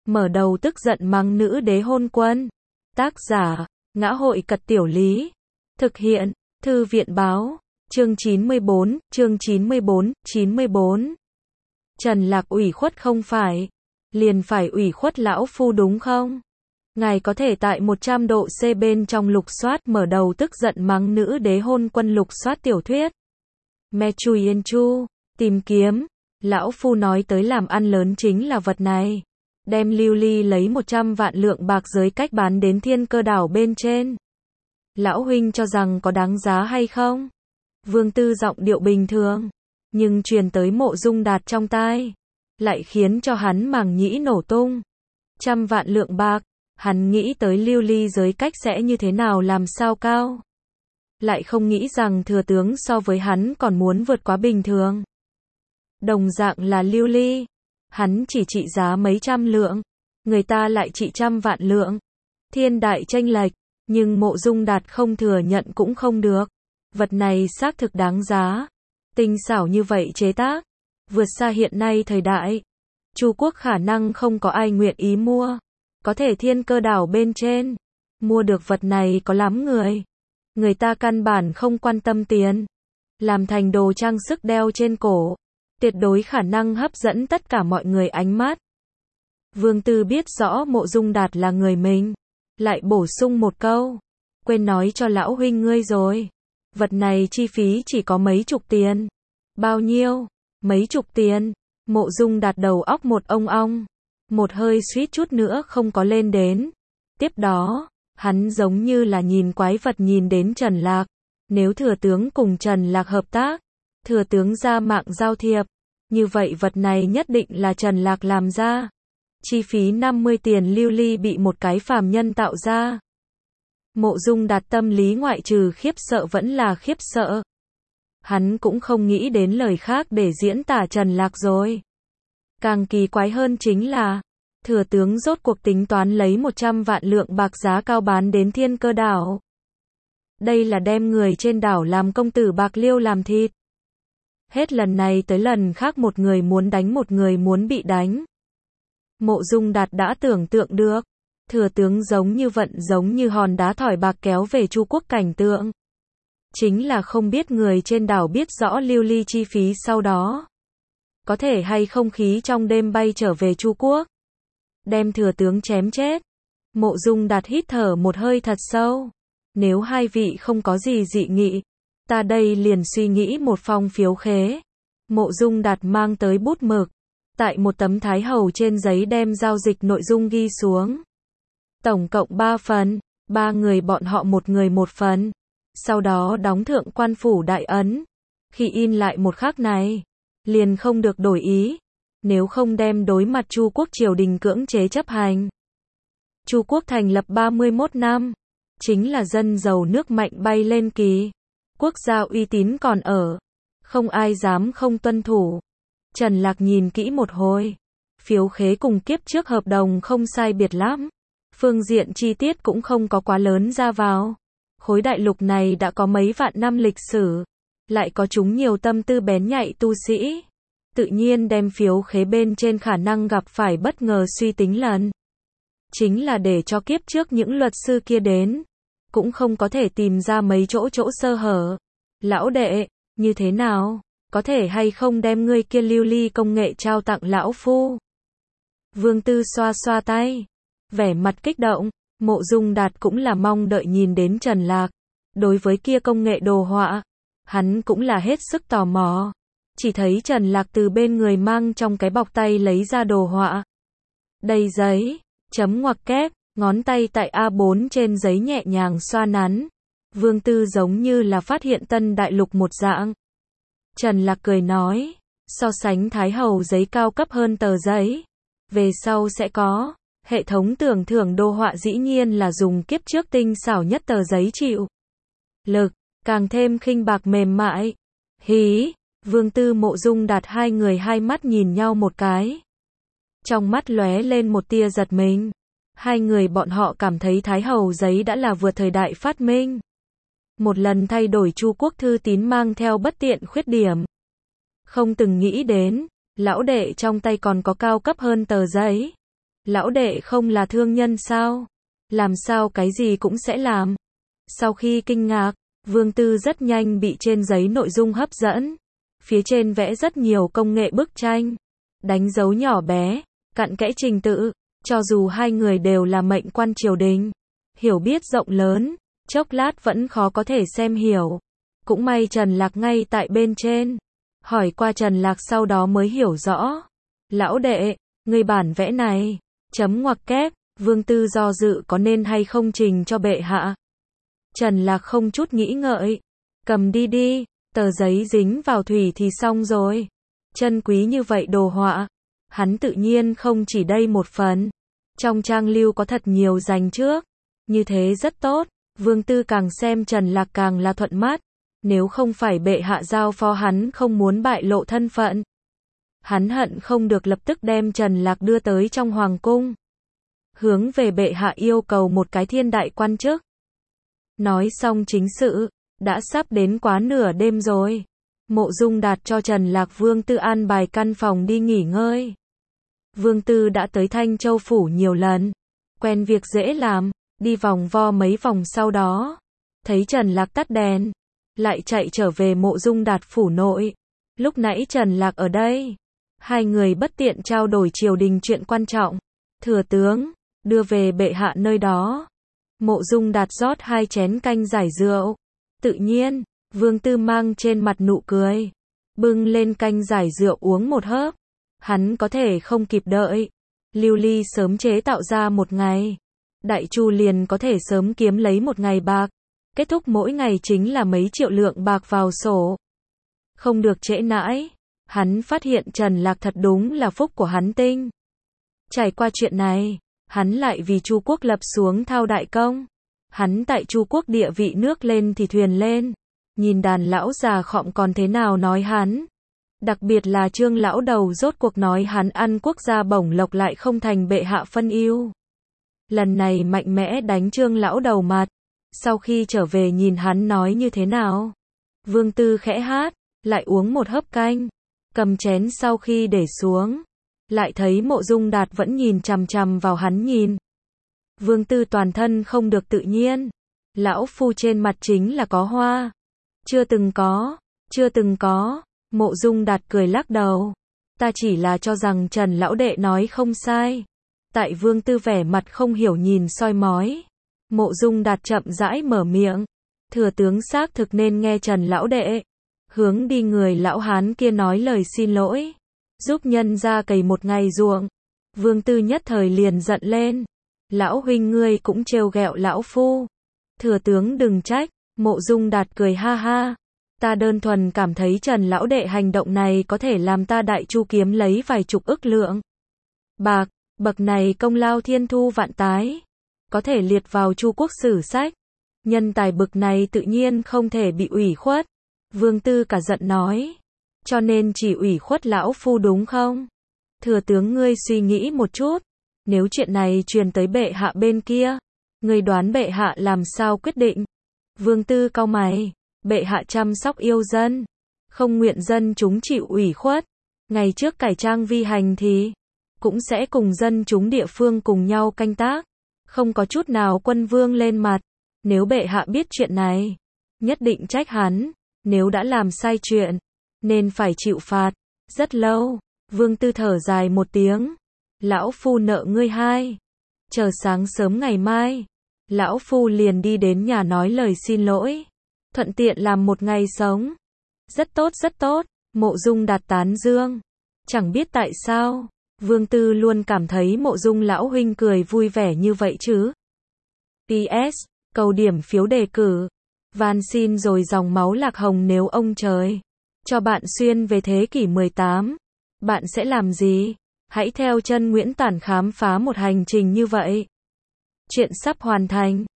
mở đầu tức giận mắng nữ đế hôn quân. Tác giả, Ngã hội Cật Tiểu Lý. Thực hiện, Thư viện báo, chương 94, chương 94. Trần Lạc ủy khuất không phải, liền phải ủy khuất lão phu đúng không? Ngài có thể tại 100 độ C bên trong lục soát mở đầu tức giận mắng nữ đế hôn quân lục soát tiểu thuyết. Me Chui Yên Chu, tìm kiếm, lão phu nói tới làm ăn lớn chính là vật này. Đem lưu ly lấy 100 vạn lượng bạc giới cách bán đến Thiên Cơ đảo bên trên. Lão huynh cho rằng có đáng giá hay không? Vương Tư giọng điệu bình thường, nhưng truyền tới Mộ Dung Đạt trong tai, lại khiến cho hắn màng nhĩ nổ tung. 100 vạn lượng bạc, hắn nghĩ tới lưu ly giới cách sẽ như thế nào làm sao cao. Lại không nghĩ rằng thừa tướng so với hắn còn muốn vượt quá bình thường. Đồng dạng là lưu ly, hắn chỉ trị giá mấy trăm lượng, người ta lại trị 100 vạn lượng. Thiên đại chênh lệch, nhưng Mộ Dung Đạt không thừa nhận cũng không được. Vật này xác thực đáng giá. Tinh xảo như vậy chế tác, vượt xa hiện nay thời đại. Chu quốc khả năng không có ai nguyện ý mua. Có thể Thiên Cơ đảo bên trên, mua được vật này có lắm người. Người ta căn bản không quan tâm tiền. Làm thành đồ trang sức đeo trên cổ, tuyệt đối khả năng hấp dẫn tất cả mọi người ánh mắt. Vương Tư biết rõ Mộ Dung Đạt là người mình, lại bổ sung một câu, quên nói cho lão huynh ngươi rồi. Vật này chi phí chỉ có mấy chục tiền. Bao nhiêu? Mấy chục tiền. Mộ Dung Đạt đầu óc một ong, một hơi suýt chút nữa không có lên đến. Tiếp đó, hắn giống như là nhìn quái vật nhìn đến Trần Lạc. Nếu thừa tướng cùng Trần Lạc hợp tác, thừa tướng ra mạng giao thiệp, như vậy vật này nhất định là Trần Lạc làm ra. Chi phí 50 tiền lưu ly bị một cái phàm nhân tạo ra. Mộ Dung Đạt tâm lý ngoại trừ khiếp sợ vẫn là khiếp sợ. Hắn cũng không nghĩ đến lời khác để diễn tả Trần Lạc rồi. Càng kỳ quái hơn chính là, thừa tướng rốt cuộc tính toán lấy 100 vạn lượng bạc giá cao bán đến Thiên Cơ đảo. Đây là đem người trên đảo làm công tử bạc liêu làm thịt. Hết lần này tới lần khác một người muốn đánh một người muốn bị đánh. Mộ Dung Đạt đã tưởng tượng được, thừa tướng giống như hòn đá thỏi bạc kéo về Chu quốc cảnh tượng. Chính là không biết người trên đảo biết rõ lưu ly chi phí sau đó. Có thể hay không khí trong đêm bay trở về Chu quốc. Đem thừa tướng chém chết. Mộ Dung Đạt hít thở một hơi thật sâu. Nếu hai vị không có gì dị nghị, ta đây liền suy nghĩ một phong phiếu khế. Mộ Dung Đạt mang tới bút mực, tại một tấm thái hầu trên giấy đem giao dịch nội dung ghi xuống. Tổng cộng 3 phần, 3 người bọn họ một người một phần. Sau đó đóng thượng quan phủ đại ấn. Khi in lại một khắc này, liền không được đổi ý. Nếu không đem đối mặt Chu quốc triều đình cưỡng chế chấp hành. Chu quốc thành lập 31 năm. Chính là dân giàu nước mạnh bay lên kỳ. Quốc gia uy tín còn ở. Không ai dám không tuân thủ. Trần Lạc nhìn kỹ một hồi. Phiếu khế cùng kiếp trước hợp đồng không sai biệt lắm. Phương diện chi tiết cũng không có quá lớn ra vào. Khối đại lục này đã có mấy vạn năm lịch sử. Lại có chúng nhiều tâm tư bén nhạy tu sĩ. Tự nhiên đem phiếu khế bên trên khả năng gặp phải bất ngờ suy tính lần. Chính là để cho kiếp trước những luật sư kia đến. Cũng không có thể tìm ra mấy chỗ sơ hở. Lão đệ, như thế nào? Có thể hay không đem ngươi kia lưu ly công nghệ trao tặng lão phu? Vương Tư xoa xoa tay, vẻ mặt kích động. Mộ Dung Đạt cũng là mong đợi nhìn đến Trần Lạc. Đối với kia công nghệ đồ họa, hắn cũng là hết sức tò mò. Chỉ thấy Trần Lạc từ bên người mang trong cái bọc tay lấy ra đồ họa. Đầy giấy, chấm ngoặc kép, ngón tay tại A4 trên giấy nhẹ nhàng xoa nắn. Vương Tư giống như là phát hiện tân đại lục một dạng. Trần Lạc cười nói, so sánh thái hầu giấy cao cấp hơn tờ giấy. Về sau sẽ có, hệ thống tưởng thưởng đồ họa dĩ nhiên là dùng kiếp trước tinh xảo nhất tờ giấy chịu lực, càng thêm khinh bạc mềm mại. Hí, Vương Tư Mộ Dung Đạt hai người hai mắt nhìn nhau một cái. Trong mắt lóe lên một tia giật mình. Hai người bọn họ cảm thấy thái hầu giấy đã là vượt thời đại phát minh. Một lần thay đổi Chu quốc thư tín mang theo bất tiện khuyết điểm. Không từng nghĩ đến, lão đệ trong tay còn có cao cấp hơn tờ giấy. Lão đệ không là thương nhân sao? Làm sao cái gì cũng sẽ làm? Sau khi kinh ngạc, Vương Tư rất nhanh bị trên giấy nội dung hấp dẫn. Phía trên vẽ rất nhiều công nghệ bức tranh, đánh dấu nhỏ bé, cặn kẽ trình tự, cho dù hai người đều là mệnh quan triều đình, hiểu biết rộng lớn, chốc lát vẫn khó có thể xem hiểu. Cũng may Trần Lạc ngay tại bên trên, hỏi qua Trần Lạc sau đó mới hiểu rõ. Lão đệ, người bản vẽ này, chấm ngoặc kép, Vương Tư do dự có nên hay không trình cho bệ hạ. Trần Lạc không chút nghĩ ngợi, cầm đi đi, tờ giấy dính vào thủy thì xong rồi. Chân quý như vậy đồ họa, hắn tự nhiên không chỉ đây một phần. Trong trang lưu có thật nhiều dành trước, như thế rất tốt. Vương Tư càng xem Trần Lạc càng là thuận mắt. Nếu không phải bệ hạ giao phó hắn không muốn bại lộ thân phận, hắn hận không được lập tức đem Trần Lạc đưa tới trong hoàng cung, hướng về bệ hạ yêu cầu một cái thiên đại quan chức. Nói xong chính sự, đã sắp đến quá nửa đêm rồi. Mộ Dung Đạt cho Trần Lạc Vương Tư an bài căn phòng đi nghỉ ngơi. Vương Tư đã tới Thanh Châu phủ nhiều lần, quen việc dễ làm, đi vòng vo mấy vòng sau đó, thấy Trần Lạc tắt đèn, lại chạy trở về Mộ Dung Đạt phủ nội. Lúc nãy Trần Lạc ở đây, hai người bất tiện trao đổi triều đình chuyện quan trọng. Thừa tướng, đưa về bệ hạ nơi đó. Mộ Dung Đạt rót 2 chén canh giải rượu. Tự nhiên, Vương Tư mang trên mặt nụ cười, bưng lên canh giải rượu uống một hớp. Hắn có thể không kịp đợi. Lưu ly sớm chế tạo ra một ngày, Đại Chu liền có thể sớm kiếm lấy một ngày bạc. Kết thúc mỗi ngày chính là mấy triệu lượng bạc vào sổ. Không được trễ nãi. Hắn phát hiện Trần Lạc thật đúng là phúc của hắn tinh. Trải qua chuyện này, hắn lại vì Chu quốc lập xuống thao đại công. Hắn tại Chu quốc địa vị nước lên thì thuyền lên. Nhìn đàn lão già khọm còn thế nào nói hắn. Đặc biệt là Trương lão đầu rốt cuộc nói hắn ăn quốc gia bổng lộc lại không thành bệ hạ phân ưu. Lần này mạnh mẽ đánh Trương lão đầu mặt. Sau khi trở về nhìn hắn nói như thế nào. Vương Tư khẽ hát, lại uống một hớp canh. Cầm chén sau khi để xuống, lại thấy Mộ Dung Đạt vẫn nhìn chằm chằm vào hắn nhìn. Vương Tư toàn thân không được tự nhiên. Lão phu trên mặt chính là có hoa. Chưa từng có. Mộ Dung Đạt cười lắc đầu. Ta chỉ là cho rằng Trần lão đệ nói không sai. Tại Vương Tư vẻ mặt không hiểu nhìn soi mói. Mộ Dung Đạt chậm rãi mở miệng. Thừa tướng xác thực nên nghe Trần lão đệ. Hướng đi người lão hán kia nói lời xin lỗi. Giúp nhân ra cày một ngày ruộng. Vương Tư nhất thời liền giận lên. Lão huynh ngươi cũng trêu ghẹo lão phu. Thừa tướng đừng trách. Mộ Dung Đạt cười ha ha. Ta đơn thuần cảm thấy Trần lão đệ hành động này có thể làm ta Đại Chu kiếm lấy vài chục ức lượng bạc. Bậc này công lao thiên thu vạn tái, có thể liệt vào Chu quốc sử sách. Nhân tài bậc này tự nhiên không thể bị ủy khuất. Vương Tư cả giận nói. Cho nên chỉ ủy khuất lão phu đúng không? Thừa tướng ngươi suy nghĩ một chút. Nếu chuyện này truyền tới bệ hạ bên kia, ngươi đoán bệ hạ làm sao quyết định? Vương Tư cau mày. Bệ hạ chăm sóc yêu dân, không nguyện dân chúng chịu ủy khuất. Ngày trước cải trang vi hành thì cũng sẽ cùng dân chúng địa phương cùng nhau canh tác. Không có chút nào quân vương lên mặt. Nếu bệ hạ biết chuyện này, nhất định trách hắn. Nếu đã làm sai chuyện, nên phải chịu phạt. Rất lâu, Vương Tư thở dài một tiếng. Lão phu nợ ngươi 2. Chờ sáng sớm ngày mai, lão phu liền đi đến nhà nói lời xin lỗi. Thuận tiện làm một ngày sống. Rất tốt rất tốt. Mộ Dung Đạt tán dương. Chẳng biết tại sao, Vương Tư luôn cảm thấy Mộ Dung lão huynh cười vui vẻ như vậy chứ. PS, cầu điểm phiếu đề cử. Van xin rồi dòng máu lạc hồng nếu ông trời cho bạn xuyên về thế kỷ 18, bạn sẽ làm gì? Hãy theo chân Nguyễn Tản khám phá một hành trình như vậy. Chuyện sắp hoàn thành.